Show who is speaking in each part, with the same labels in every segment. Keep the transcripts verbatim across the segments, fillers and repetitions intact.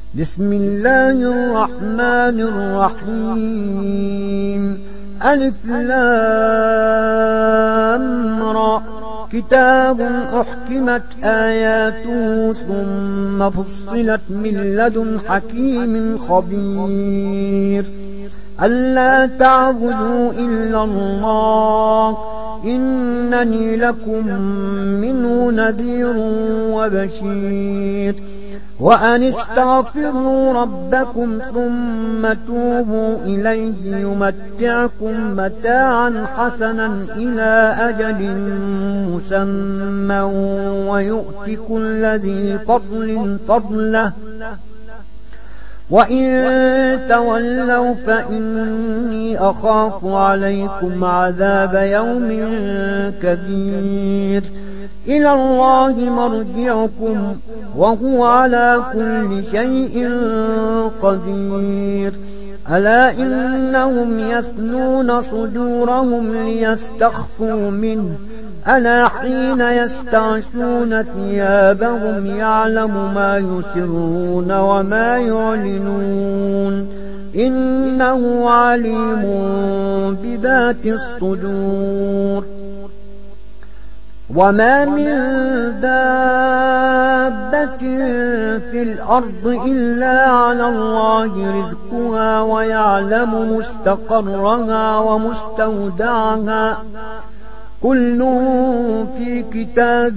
Speaker 1: بسم الله الرحمن الرحيم. ألف لام را. كتاب أحكمت آياته ثم فصلت من لدن حكيم خبير. ألا تعبدوا إلا الله إنني لكم منه نذير وبشير. وأن استغفروا ربكم ثم توبوا إليه يمتعكم متاعا حسنا إلى أجل مسمى ويؤت كل ذي فضل فضله وإن تولوا فإني أخاف عليكم عذاب يوم كبير. إلى الله مرجعكم وهو على كل شيء قدير. ألا إنهم يثنون صدورهم ليستخفوا منه ألا حين يستعشون ثيابهم يعلم ما يسرون وما يعلنون إنه عليم بذات الصدور. وما من دابة في الأرض إلا على الله رزقها ويعلم مستقرها ومستودعها كل في كتاب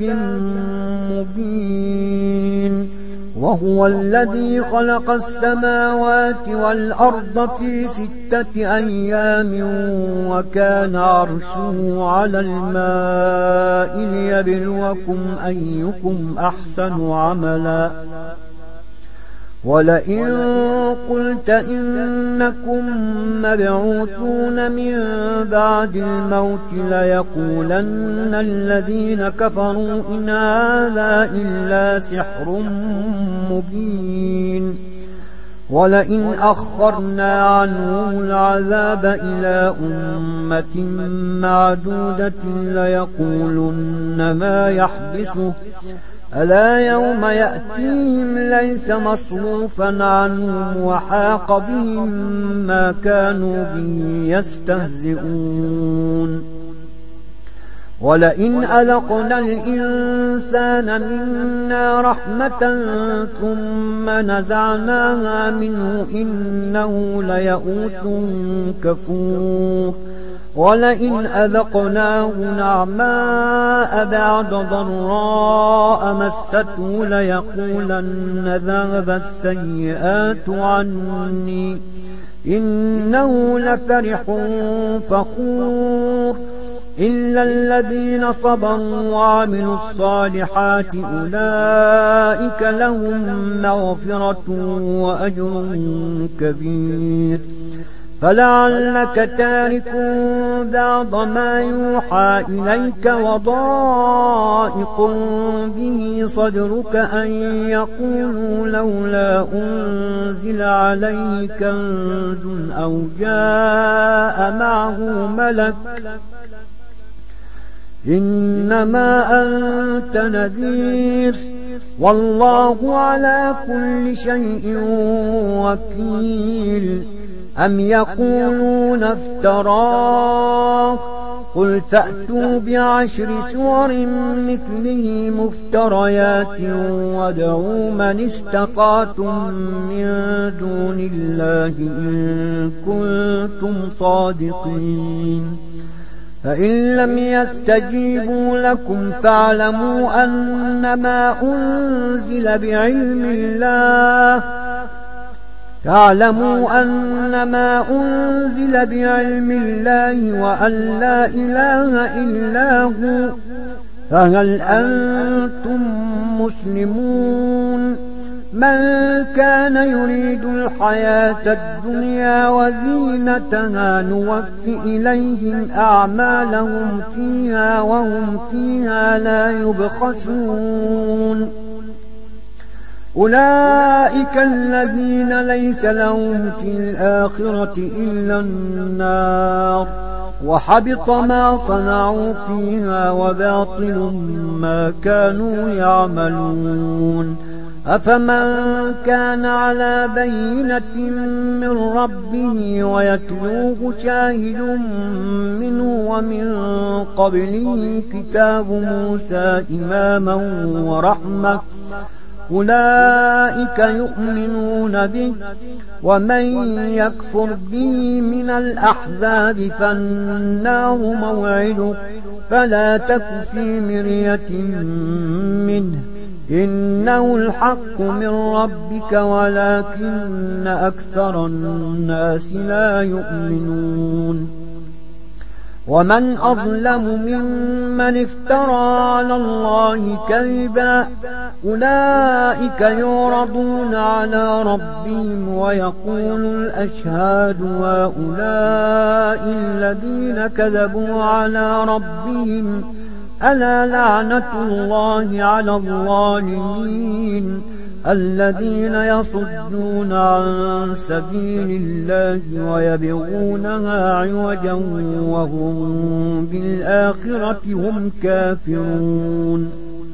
Speaker 1: مبين. وهو الذي خلق السماوات والأرض في ستة أيام وكان عرشه على الماء ليبلوكم أيكم أحسن عملا. ولئن قلت إنكم مبعوثون من بعد الموت ليقولن الذين كفروا إن هذا إلا سحر مبين. ولئن أخرنا عنهم العذاب إلى أمة معدودة ليقولن ما يحبسه ألا يوم يأتيهم ليس مصروفا عنهم وحاق بهم ما كانوا به يستهزئون. ولئن أذقنا الإنسان منا رحمة ثم نزعناها منه إنه ليئوس كفور. ولئن أذقناه نعماء بعد ضراء مسته ليقولن ذهب السيئات عني إنه لفرح فخور. إلا الذين صبروا وعملوا الصالحات أولئك لهم مغفرة وأجر كبير. فلعلك تارك بعض ما يوحى إليك وضائق به صدرك أن يقولوا لولا أنزل عليه كنز أو جاء معه ملك إنما أنت نذير والله على كل شيء وكيل. أم يقولون افتراه قل فأتوا بعشر سور مثله مفتريات وادعوا من استطعتم من دون الله إن كنتم صادقين. فإن لم يستجيبوا لكم فاعلموا أنما أنزل بعلم الله تعلموا أنما أنزل بعلم الله وأن لا إله إلا هو. فهل أنتم مسلمون؟ من كان يريد الحياة الدنيا وزينتها نوف إليهم أعمالهم فيها وهم فيها لا يبخسون. أولئك الذين ليس لهم في الآخرة إلا النار وحبط ما صنعوا فيها وباطل ما كانوا يعملون. أفمن كان على بينة من ربه ويتلوه شاهد منه ومن قبله كتاب موسى إماما ورحمة أولئك يؤمنون به ومن يكفر به من الأحزاب فالنار موعده فلا تك في مرية منه إنه الحق من ربك ولكن أكثر الناس لا يؤمنون ومن أظلم ممن افترى على الله كذبا أولئك يعرضون على ربهم ويقول الأشهاد هؤلاء الذين كذبوا على ربهم ألا لعنة الله على الظالمين الذين يصدون عن سبيل الله ويبغونها عوجا وهم بالآخرة هم كافرون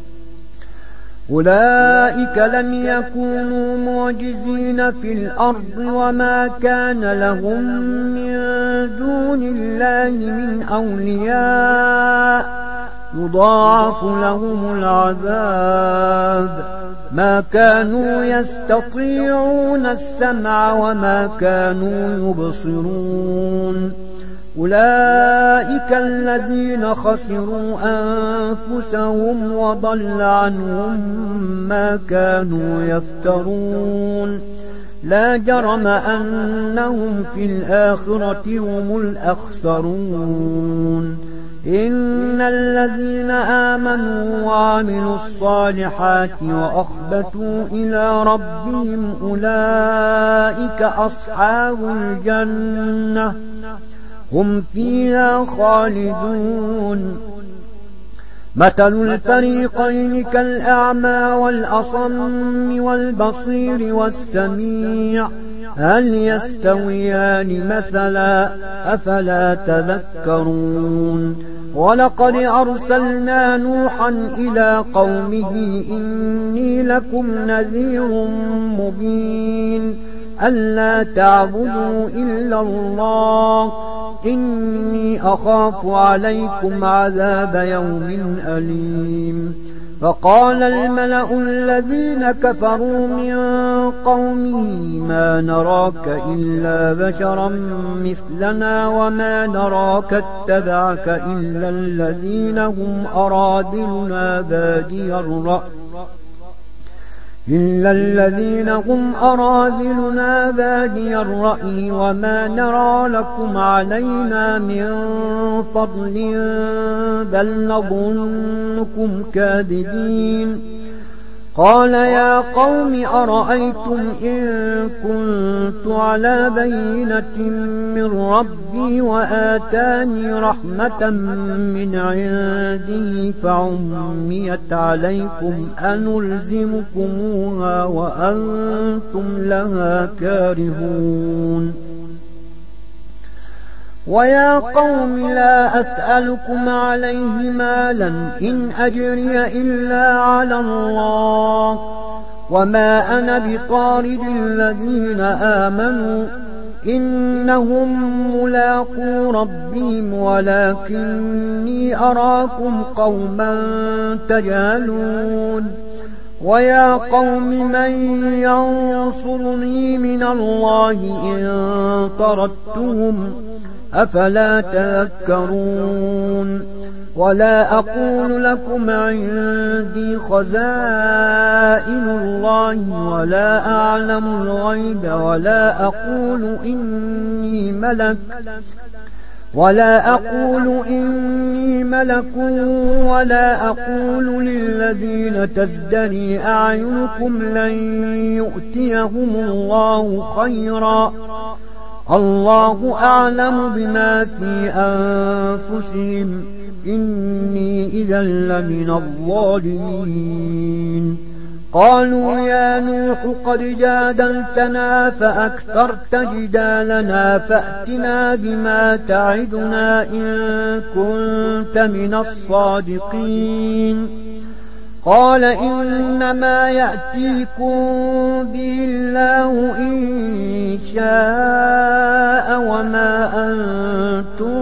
Speaker 1: أولئك لم يكونوا معجزين في الأرض وما كان لهم من دون الله من أولياء يضاعف لهم العذاب ما كانوا يستطيعون السمع وما كانوا يبصرون أولئك الذين خسروا أنفسهم وضل عنهم ما كانوا يفترون لا جرم أنهم في الآخرة هم الأخسرون إن الذين آمنوا وعملوا الصالحات وأخبتوا إلى ربهم أولئك أصحاب الجنة هم فيها خالدون مثل الفريقين كالأعمى والأصم والبصير والسميع هل يستويان مثلا أفلا تذكرون ولقد أرسلنا نوحا إلى قومه إني لكم نذير مبين ألا تعبدوا إلا الله إني أخاف عليكم عذاب يوم أليم فقال الملأ الذين كفروا من قومه ما نراك إلا بشرا مثلنا وما نراك اتبعك إلا الذين هم أرادلنا بادي الرأي إلا الذين هم أراذلنا بادي الرأي وما نرى لكم علينا من فضل بل نظنكم كاذبين قال يا قوم أرأيتم إن كنت على بينة من ربي وآتاني رحمة من عنده فعميت عليكم أنلزمكموها وأنتم لها كارهون ويا قوم لا أسألكم عليه مالا إن أجري إلا على الله وما أنا بطارد الذين آمنوا إنهم ملاقو ربهم ولكني أراكم قوما تجهلون ويا قوم من ينصرني من الله إن طردتهم أفلا تذكرون ولا أقول لكم عندي خزائن الله ولا أعلم الغيب ولا أقول إني ملك ولا أقول إني ملك ولا أقول للذين تزدري أعينكم لن يؤتيهم الله خيرا الله أعلم بما في أنفسهم إني إذا لمن الظالمين قالوا يا نوح قد جادلتنا فأكثرت جدالنا فأتنا بما تعدنا إن كنت من الصادقين قال إنما يأتيكم به الله إن شاء وما أنتم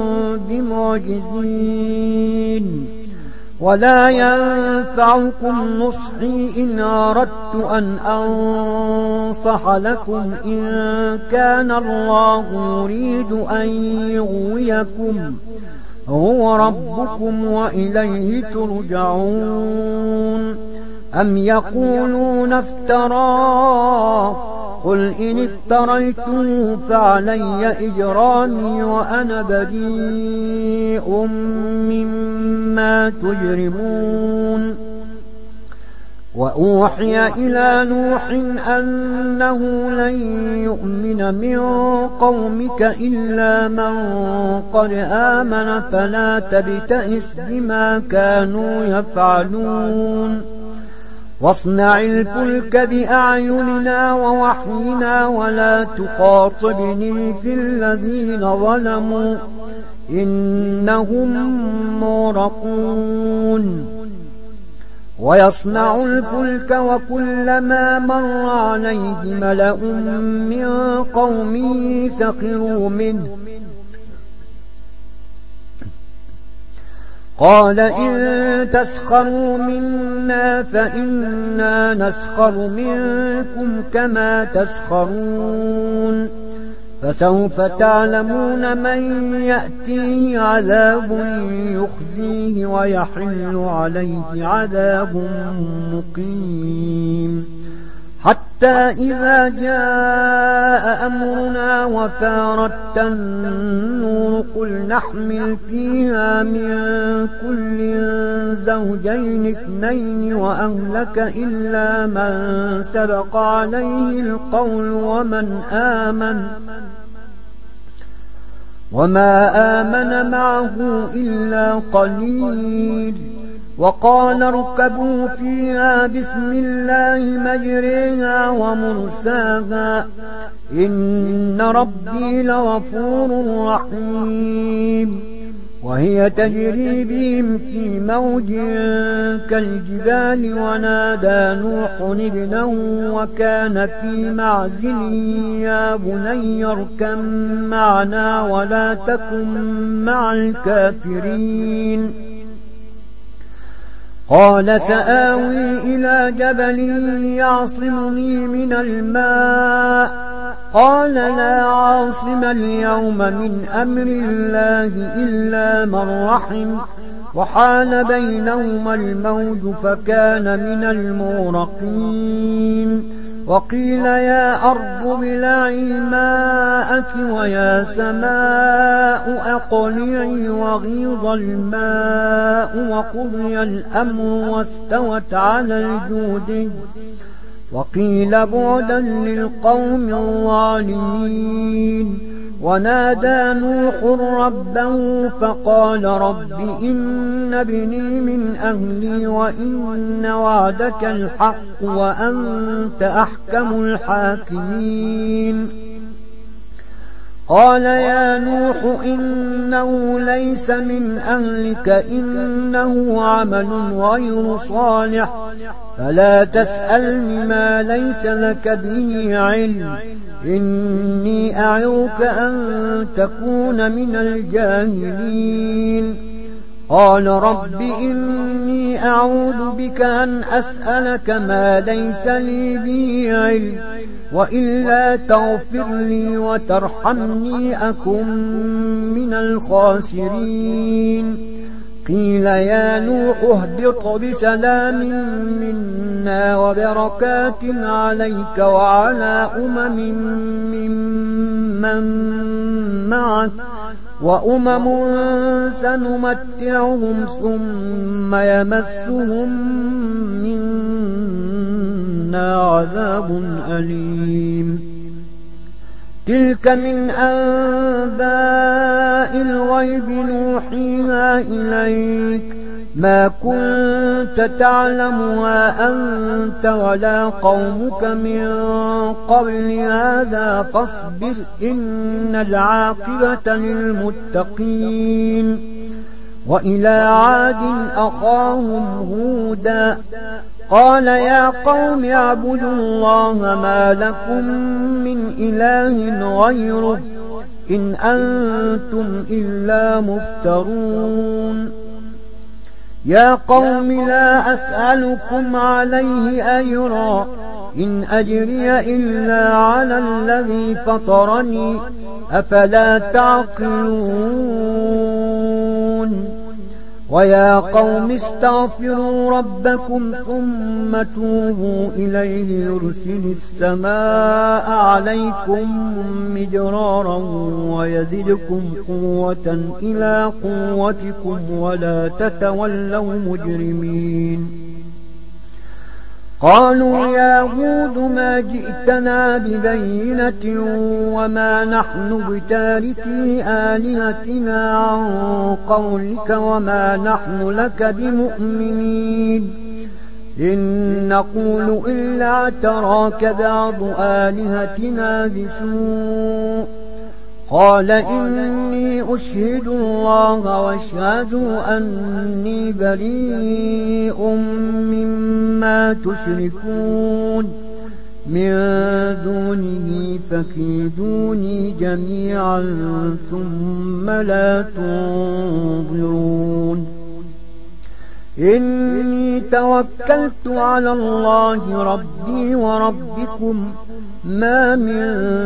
Speaker 1: بمعجزين ولا ينفعكم نصحي إن أردت أن أنصح لكم إن كان الله يريد أن يغويكم هو ربكم وإليه ترجعون أم يقولون افتراه قل إن افتريته فعلي إجرامي وأنا بريء مما تجرمون وأوحي إلى نوح أنه لن يؤمن من قومك إلا من قد آمن فلا تبتئس بما كانوا يفعلون واصنع الفلك بأعيننا ووحينا ولا تخاطبني في الذين ظلموا إنهم مغرقون ويصنع الفلك وكلما مر عليه ملأ من قومه سخروا منه قال إن تسخروا منا فإنا نسخر منكم كما تسخرون فسوف تعلمون من يأتيه عذاب يخزيه ويحل عليه عذاب مقيم حتى إذا جاء أمرنا وفارت النور قل نحمل فيها من كل زوجين اثنين وأهلك إلا من سبق عليه القول ومن آمن وما آمن معه إلا قليل وقال اركبوا فيها بسم الله مجريها ومرساها إن ربي لغفور رحيم وهي تجري بهم في موج كالجبال ونادى نوح ابنه وكان في معزل يا بني اركب معنا ولا تكن مع الكافرين قال سآوي إلى جبل يعصمني من الماء قال لا عاصم اليوم من أمر الله إلا من رحم وحال بينهما الموج فكان من المغرقين وقيل يا أرض ابلعي ماءك ويا سماء أقلعي وغيض الماء وقضي الأمر واستوت على الجودي وقيل بعدا للقوم الظالمين ونادى نوح ربه فقال رب إن ابني من أهلي وإن وعدك الحق وأنت أحكم الحاكمين قال يا نوح إنه ليس من أهلك إنه عمل غير صالح فلا تسألني ما ليس لك به علم إني أعظك أن تكون من الجاهلين قال رب إني أعوذ بك أن أسألك ما ليس لي به علم وإلا تغفر لي وترحمني أكن من الخاسرين قيل يا نوح اهبط بسلام منا وبركات عليك وعلى أمم ممن معك وأمم سنمتعهم ثم يمسهم منا عذاب أليم تلك من أنباء الغيب نوحيها إليك ما كنت تعلمها أنت ولا قومك من قبل هذا فاصبر إن العاقبة للمتقين وإلى عاد أخاهم هودا قال يا قوم اعبدوا الله ما لكم من إله غيره إن أنتم إلا مفترون يا قوم لا أسألكم عليه أجرا إن أجري إلا على الذي فطرني أفلا تعقلون ويا قوم استغفروا ربكم ثم توبوا إليه يرسل السماء عليكم مدرارا ويزدكم قوة إلى قوتكم ولا تتولوا مجرمين قالوا يا هود ما جئتنا ببينة وما نحن بتاركي آلهتنا عن قولك وما نحن لك بمؤمنين إن نقول إلا اعتراك بعض آلهتنا بسوء قال إني أشهد الله واشهدوا أني بريء مما تشركون من دونه فكيدوني جميعا ثم لا تنظرون إني توكلت على الله ربي وربكم ما من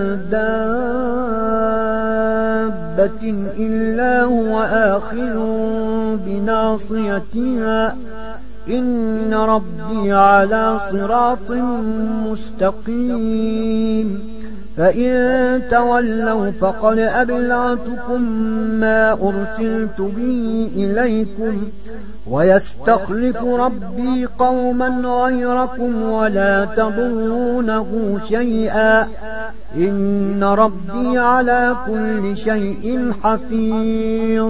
Speaker 1: دابة إلا هو آخذ بناصيتها إن ربي على صراط مستقيم فإن تولوا فقد أبلغتكم ما أرسلت به إليكم ويستخلف ربي قوما غيركم ولا تضرونه شيئا إن ربي على كل شيء حفيظ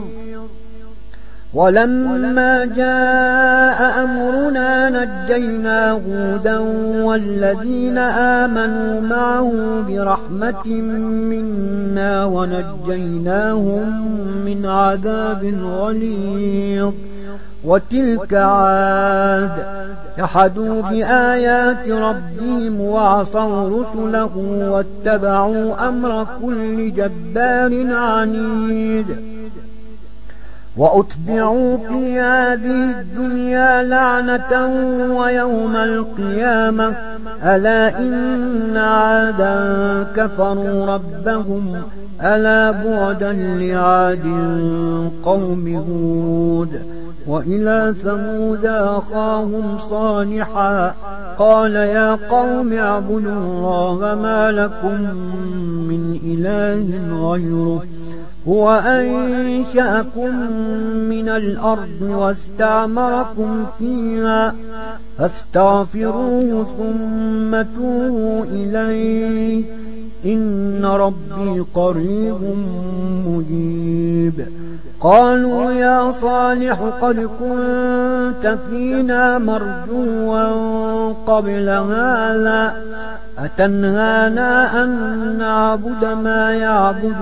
Speaker 1: ولما جاء أمرنا نجينا هودا والذين آمنوا معه برحمة منا ونجيناهم من عذاب غليظ وتلك عاد جحدوا بآيات ربهم وعصوا رسله واتبعوا أمر كل جبار عنيد وأتبعوا في هذه الدنيا لعنة ويوم القيامة ألا إن عادا كفروا ربهم ألا بعدا لعاد قوم هود وإلى ثمود أخاهم صالحا قال يا قوم اعبدوا الله ما لكم من إله غيره هو أنشأكم من الأرض واستعمركم فيها فاستغفروه ثم توبوا إليه إن ربي قريب مجيب قالوا يا صالح قد كنت فينا مرجوا قبل هذا أتنهانا أن نعبد ما يعبد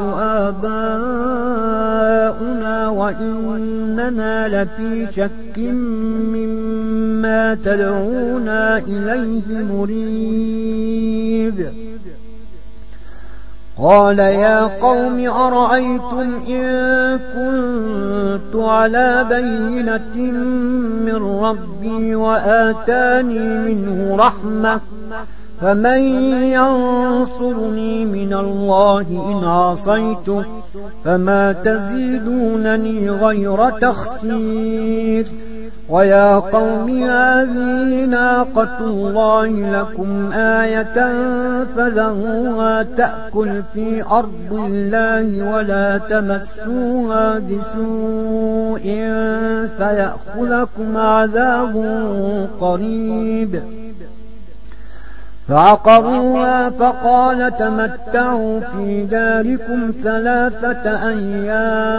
Speaker 1: آباؤنا وإننا لفي شك مما تدعونا إليه مريب قال يا قوم أرأيتم إن كنت على بينة من ربي وآتاني منه رحمة فمن ينصرني من الله إن عصيته فما تزيدونني غير تخسير ويا قوم هذه ناقة الله لكم آية فذروها تأكل في أرض الله ولا تمسوها بسوء فيأخذكم عذاب قريب فعقروها فقال تمتعوا في داركم ثلاثة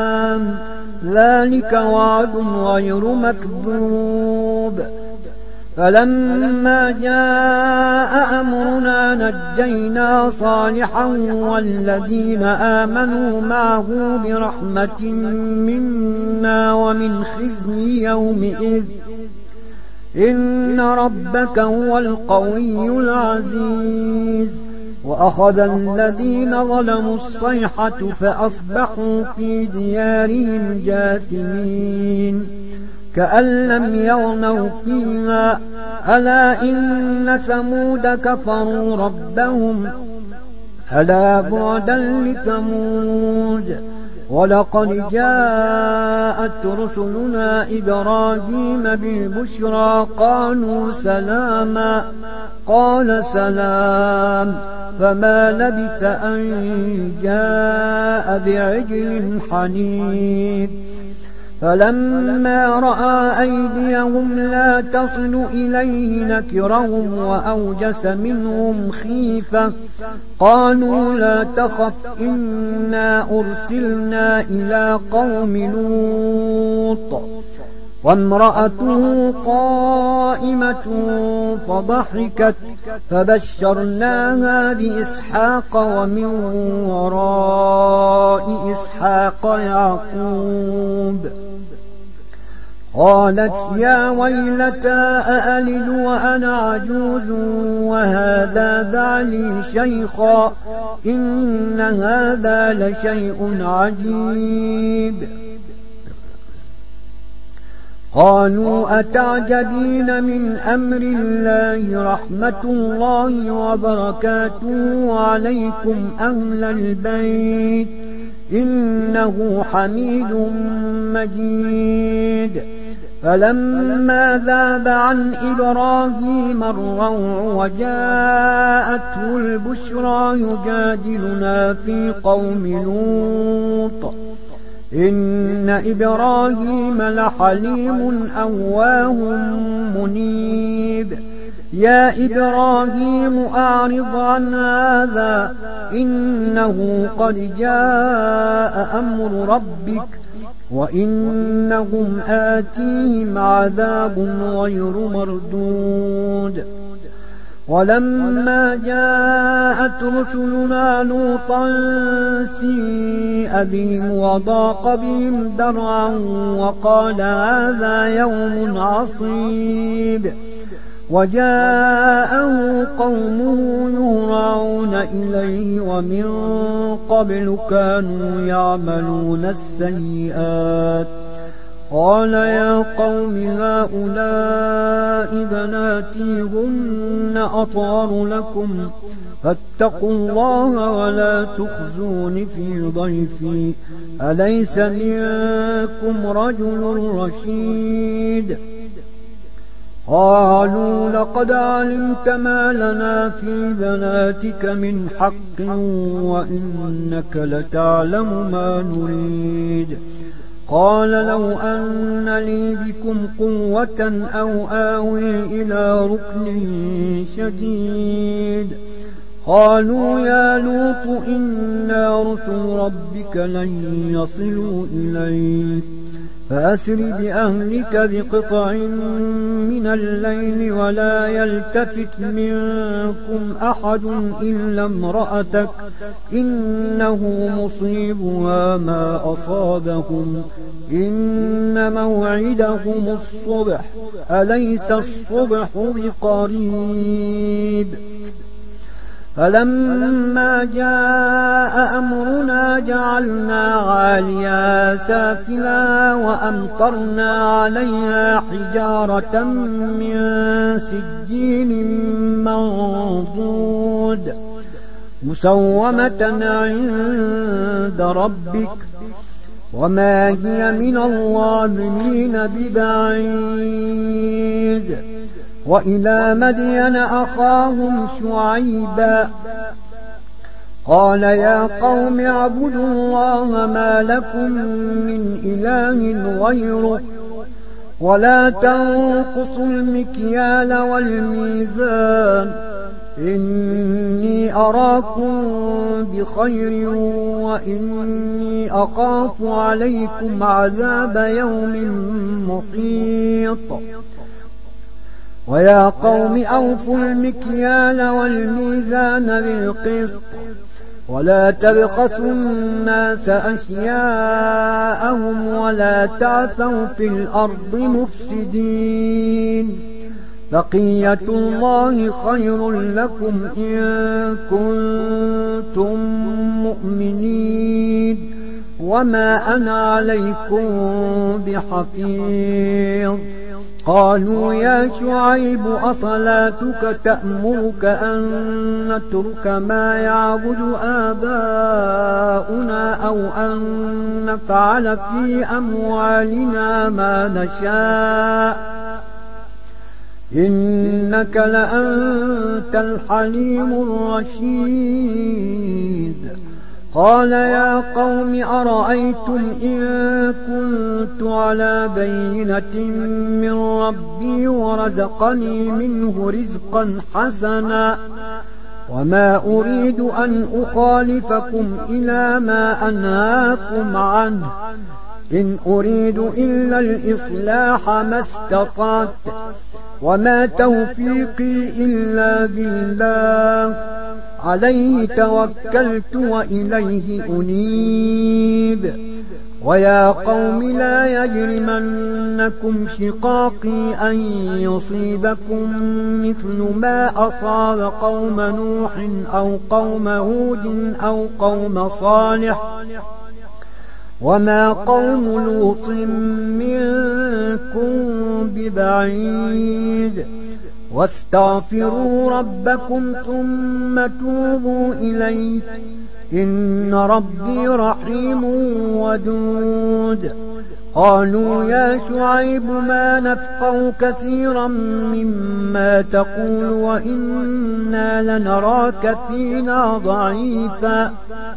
Speaker 1: أيام ذلك وعد غير مكذوب فلما جاء أمرنا نجينا صالحا والذين آمنوا معه برحمة منا ومن خزي يومئذ إن ربك هو القوي العزيز. وأخذ الذين ظلموا الصيحة فأصبحوا في ديارهم جاثمين كأن لم يغنوا فيها ألا إن ثمود كفروا ربهم ألا بعدا لثمود. ولقد جاءت رسلنا إبراهيم بالبشرى قالوا سلاما قال سلام فما لبث أن جاء بعجل حنيذ. فلما رأى أيديهم لا تصل إليه نكرهم وأوجس منهم خيفة قالوا لا تخف إنا أرسلنا إلى قوم لوط وامرأته قائمة فضحكت فبشرناها بإسحاق ومن وراء إسحاق يعقوب. قالت يا ويلتى أألد وأنا عجوز وهذا بعلي شيخا إن هذا لشيء عجيب. قالوا أتعجبين من أمر الله رحمة الله وبركاته عليكم أهل البيت إنه حميد مجيد. فلما ذاب عن إبراهيم الروع وجاءته البشرى يجادلنا في قوم لوط إن إبراهيم لحليم أواه منيب. يا إبراهيم أعرض عن هذا إنه قد جاء أمر ربك وإنهم آتيهم عذاب غير مردود. ولما جاءت رسلنا لوطا سيء بهم وضاق بهم ذرعا وقال هذا يوم عصيب. وجاءه قومه يهرعون إليه ومن قبل كانوا يعملون السيئات قال يا قوم هؤلاء بناتي هن أطهر لكم فاتقوا الله ولا تخزون في ضيفي أليس منكم رجل رشيد. قالوا لقد علمت ما لنا في بناتك من حق وإنك لتعلم ما نريد. قال لو أن لي بكم قوة أو آوي إلى ركن شديد. قالوا يا لوط إنا رسل ربك لن يصلوا إليك فأسر بأهلك بقطع من الليل ولا يلتفت منكم أحد إلا امرأتك إنه مصيبها ما أصابهم إن موعدهم الصبح أليس الصبح بقريب. فلما جاء أمرنا جعلنا عاليها سافلها وأمطرنا عليها حجارة من سجيل منضود مسومة عند ربك وما هي من الظالمين ببعيد. وإلى مدين أخاهم شعيبا قال يا قوم اعبدوا الله ما لكم من إله غيره ولا تنقصوا المكيال والميزان إني أراكم بخير وإني أخاف عليكم عذاب يوم محيط. ويا قوم أوفوا المكيال والميزان بالقسط ولا تبخسوا الناس أشياءهم ولا تعثوا في الأرض مفسدين بقية الله خير لكم إن كنتم مؤمنين وما أنا عليكم بحفيظ قالوا يا شعيب أصلاتك تأمرك أن نترك ما يعبد آباؤنا أو أن نفعل في أموالنا ما نشاء إنك لأنت الحليم الرشيد قال يا قوم أرأيتم إن كنت على بينة من ربي ورزقني منه رزقا حسنا وما أريد أن أخالفكم إلى ما أنهاكم عنه إن أريد إلا الإصلاح ما استطعت وما توفيقي إلا بالله عليه توكلت وإليه أنيب ويا قوم لا يجرمنكم شقاقي أن يصيبكم مثل ما أصاب قوم نوح أو قوم هود أو قوم صالح وما قوم لوط منكم ببعيد واستغفروا ربكم ثم توبوا إليه إن ربي رحيم ودود قالوا يا شعيب ما نفقه كثيرا مما تقول وإنا لنراك فينا ضعيفا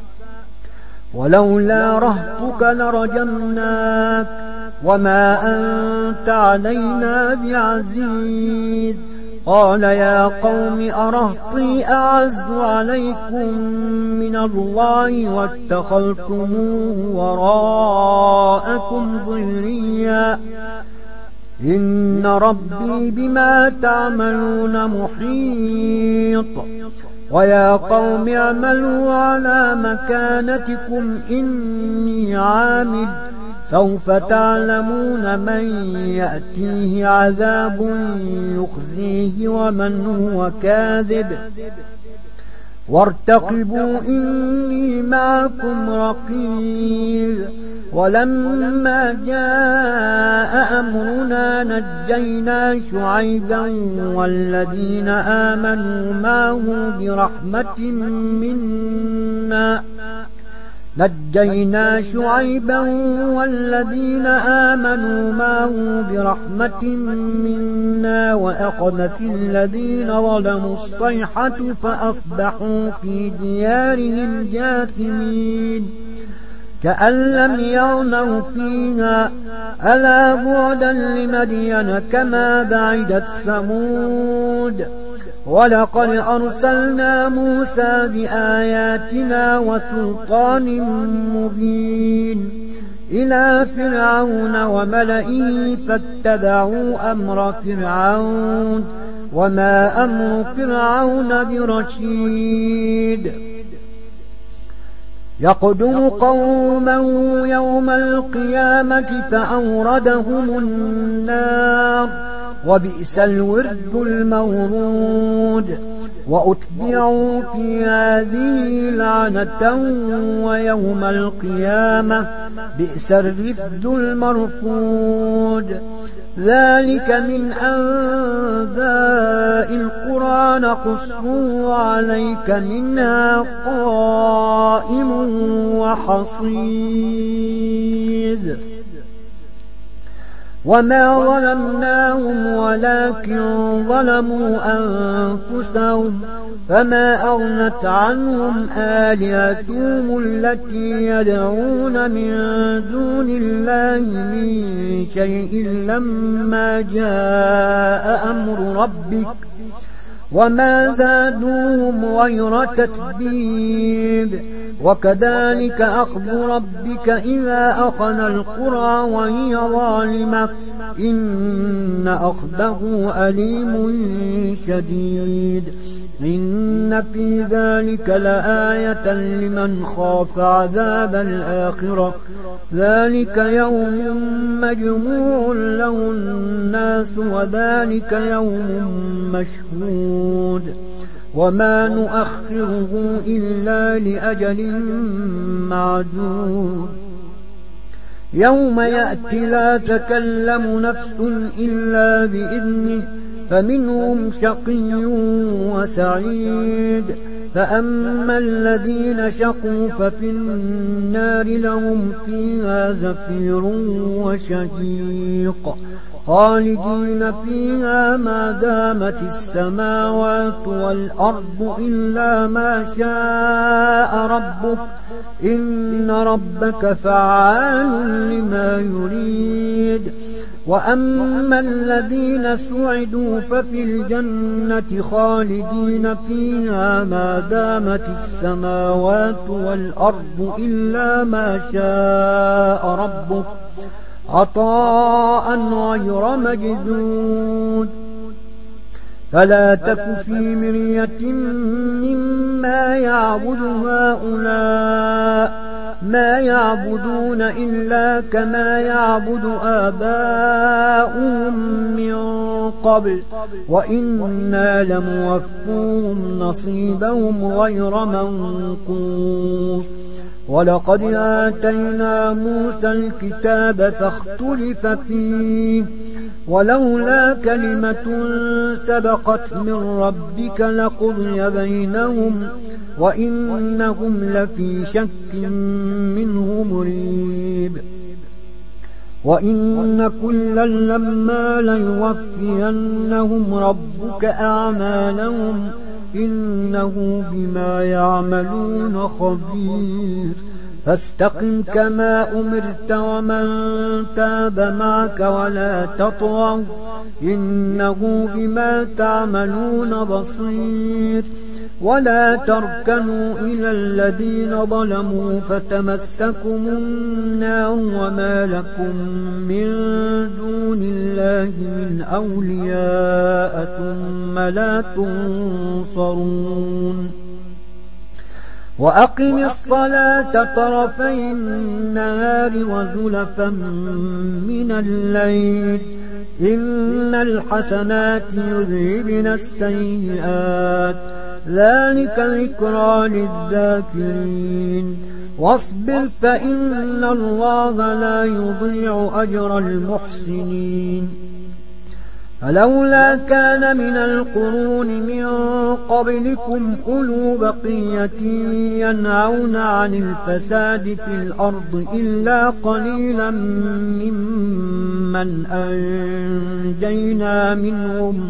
Speaker 1: ولولا رهطك لرجمناك وما أنت علينا بعزيز قال يا قوم أرهطي أعز عليكم من الله واتخذتموه وراءكم ظهريا إن ربي بما تعملون محيط ويا قوم اعملوا على مكانتكم إني عامل سوف تعلمون من يأتيه عذاب يخزيه ومن هو كاذب وارتقبوا إني معكم رقيب ولما جاء أمرنا نجينا شعيبا والذين آمنوا معه برحمة منا نجينا شعيبا والذين آمنوا معه برحمة منا وأخذت الذين ظلموا الصيحة فأصبحوا في ديارهم جاثمين كأن لم يغنوا فيها ألا بعدا لمدين كما بعدت ثمود ولقد أرسلنا موسى بآياتنا وسلطان مبين إلى فرعون وملئه فاتبعوا أمر فرعون وما أمر فرعون برشيد يقدم قومه يوم القيامة فأوردهم النار وبئس الورد المورود وأتبعوا في هذه لعنة ويوم القيامة بئس الرفد المرفود ذلك من أنباء القرى نقصه عليك منها قائم وحصيد وما ظلمناهم ولكن ظلموا أنفسهم فما أغنت عنهم آلهتهم التي يدعون من دون الله من شيء لما جاء أمر ربك وما زادوهم غير تتبيب وكذلك أخذ ربك إذا أخذ القرى وهي ظالمة إن أخذه أليم شديد إن في ذلك لآية لمن خاف عذاب الآخرة ذلك يوم مجموع له الناس وذلك يوم مشهود وما نؤخره إلا لأجل معدود يوم يأتي لا تكلم نفس إلا بإذنه فمنهم شقي وسعيد فأما الذين شقوا ففي النار لهم فيها زفير وشهيق خالدين فيها ما دامت السماوات والأرض إلا ما شاء ربك إن ربك فعال لما يريد وأما الذين سعدوا ففي الجنة خالدين فيها ما دامت السماوات والأرض إلا ما شاء ربك عطاء غير مجذود فلا تك في مرية مما يعبد هؤلاء ما يعبدون إلا كما يعبد آباؤهم من قبل وإنا لموفوهم نصيبهم غير منقوص ولقد آتينا موسى الكتاب فاختلف فيه ولولا كلمة سبقت من ربك لقضي بينهم وإنهم لفي شك منه مريب وإن كلا لما ليوفينهم ربك أعمالهم إنه بما يعملون خبير فاستقم كما أمرت ومن تاب معك ولا تطغوا إنه بما تعملون بصير ولا تركنوا إلى الذين ظلموا فتمسكم النار وما لكم من دون الله من أولياء ثم لا تنصرون وأقم الصلاة طرفي النهار وزلفا من الليل إن الحسنات يذهبن السيئات ذلك ذكرى للذاكرين واصبر فإن الله لا يضيع أجر المحسنين فلولا كان من القرون من قبلكم أولو بقية ينهون عن الفساد في الأرض إلا قليلا ممن أنجينا منهم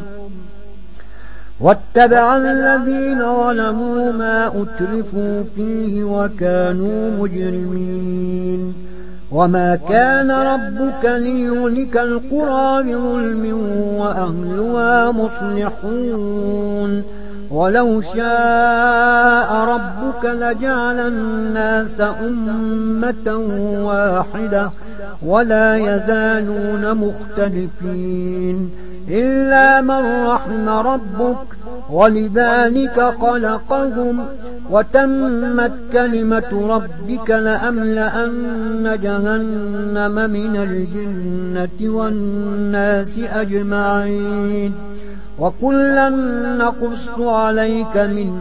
Speaker 1: واتبع الذين ظلموا ما أترفوا فيه وكانوا مجرمين وما كان ربك ليهلك القرى بظلم وأهلها مصلحون ولو شاء ربك لجعل الناس أمة واحدة ولا يزالون مختلفين إلا من رحم ربك ولذلك خلقهم وتمت كلمة ربك لأملأن جهنم من الجنة والناس أجمعين وكلا نقص عليك من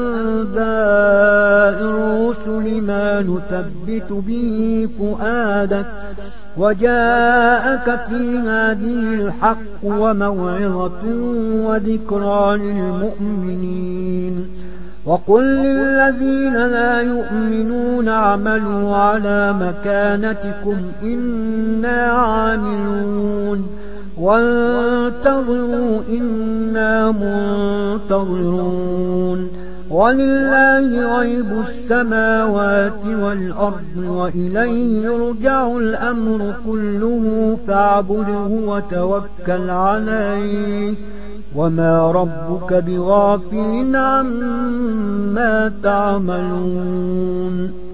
Speaker 1: أنباء الرسل ما نثبت به فؤادك وجاءك في هذه الحق وموعظة وذكرى للمؤمنين وقل للذين لا يؤمنون اعملوا على مكانتكم إنا عاملون وانتظروا إنا منتظرون ولله غيب السماوات والأرض وإليه يرجع الأمر كله فاعبده وتوكل عليه وما ربك بغافل عما تعملون